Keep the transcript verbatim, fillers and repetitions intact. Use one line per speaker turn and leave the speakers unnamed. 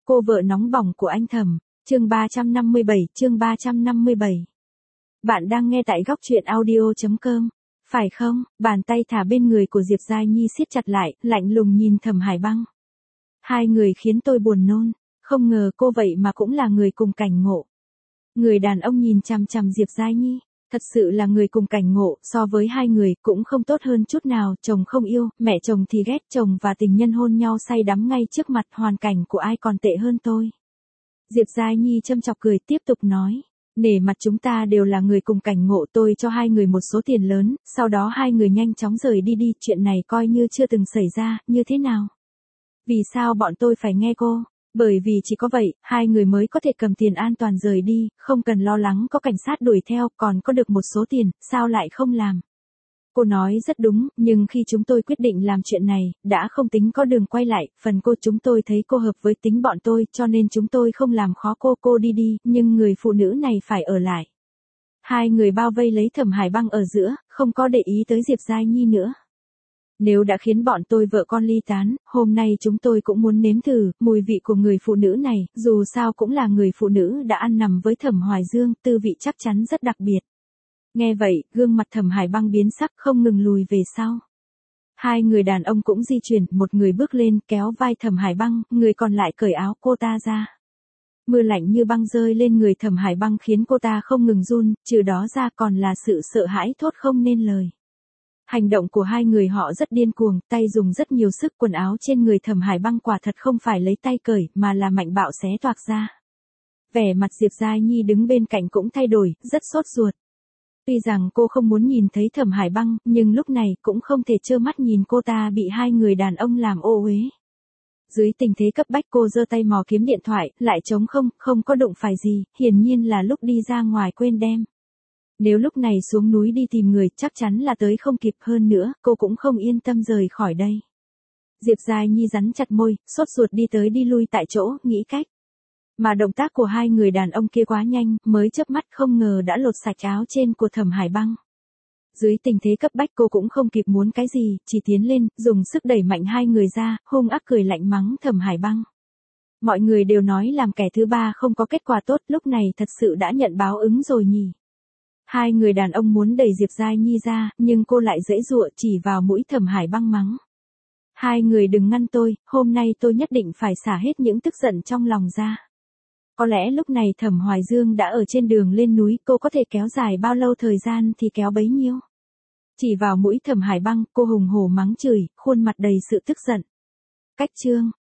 Cô vợ nóng bỏng của anh Thẩm, chương ba trăm năm mươi bảy, chương ba trăm năm mươi bảy. Bạn đang nghe tại góc truyện audio chấm com, phải không? Bàn tay thả bên người của Diệp Giai Nhi siết chặt lại, lạnh lùng nhìn Thẩm Hải Băng. Hai người khiến tôi buồn nôn, không ngờ cô vậy mà cũng là người cùng cảnh ngộ. Người đàn ông nhìn chằm chằm Diệp Giai Nhi, thật sự là người cùng cảnh ngộ, so với hai người cũng không tốt hơn chút nào, chồng không yêu, mẹ chồng thì ghét, chồng và tình nhân hôn nhau say đắm ngay trước mặt, hoàn cảnh của ai còn tệ hơn tôi. Diệp Giai Nhi châm chọc cười tiếp tục nói, nể mặt chúng ta đều là người cùng cảnh ngộ, tôi cho hai người một số tiền lớn, sau đó hai người nhanh chóng rời đi đi, chuyện này coi như chưa từng xảy ra, như thế nào? Vì sao bọn tôi phải nghe cô? Bởi vì chỉ có vậy, hai người mới có thể cầm tiền an toàn rời đi, không cần lo lắng có cảnh sát đuổi theo, còn có được một số tiền, sao lại không làm? Cô nói rất đúng, nhưng khi chúng tôi quyết định làm chuyện này, đã không tính có đường quay lại, phần cô chúng tôi thấy cô hợp với tính bọn tôi, cho nên chúng tôi không làm khó cô, cô đi đi, nhưng người phụ nữ này phải ở lại. Hai người bao vây lấy Thẩm Hải Băng ở giữa, không có để ý tới Diệp Giai Nhi nữa. Nếu đã khiến bọn tôi vợ con ly tán, hôm nay chúng tôi cũng muốn nếm thử mùi vị của người phụ nữ này, dù sao cũng là người phụ nữ đã ăn nằm với Thẩm Hoài Dương, tư vị chắc chắn rất đặc biệt. Nghe vậy, gương mặt Thẩm Hải Băng biến sắc, không ngừng lùi về sau. Hai người đàn ông cũng di chuyển, một người bước lên, kéo vai Thẩm Hải Băng, người còn lại cởi áo cô ta ra. Mưa lạnh như băng rơi lên người Thẩm Hải Băng khiến cô ta không ngừng run, trừ đó ra còn là sự sợ hãi thốt không nên lời. Hành động của hai người họ rất điên cuồng, tay dùng rất nhiều sức, quần áo trên người Thẩm Hải Băng quả thật không phải lấy tay cởi, mà là mạnh bạo xé toạc ra. Vẻ mặt Diệp Giai Nhi đứng bên cạnh cũng thay đổi, rất sốt ruột. Tuy rằng cô không muốn nhìn thấy Thẩm Hải Băng, nhưng lúc này cũng không thể trơ mắt nhìn cô ta bị hai người đàn ông làm ô uế. Dưới tình thế cấp bách cô giơ tay mò kiếm điện thoại, lại trống không, không có đụng phải gì, hiển nhiên là lúc đi ra ngoài quên đem. Nếu lúc này xuống núi đi tìm người, chắc chắn là tới không kịp, hơn nữa, cô cũng không yên tâm rời khỏi đây. Diệp Giai Nhi rắn chặt môi, sốt ruột đi tới đi lui tại chỗ, nghĩ cách. Mà động tác của hai người đàn ông kia quá nhanh, mới chớp mắt không ngờ đã lột sạch áo trên của Thẩm Hải Băng. Dưới tình thế cấp bách cô cũng không kịp muốn cái gì, chỉ tiến lên, dùng sức đẩy mạnh hai người ra, hung ác cười lạnh mắng Thẩm Hải Băng. Mọi người đều nói làm kẻ thứ ba không có kết quả tốt, lúc này thật sự đã nhận báo ứng rồi nhỉ. Hai người đàn ông muốn đẩy Diệp Giai Nhi ra, nhưng cô lại giãy giụa chỉ vào mũi Thẩm Hải Băng mắng. Hai người đừng ngăn tôi, hôm nay tôi nhất định phải xả hết những tức giận trong lòng ra. Có lẽ lúc này Thẩm Hoài Dương đã ở trên đường lên núi, cô có thể kéo dài bao lâu thời gian thì kéo bấy nhiêu. Chỉ vào mũi Thẩm Hải Băng, cô hùng hổ mắng chửi, khuôn mặt đầy sự tức giận. Cách chương,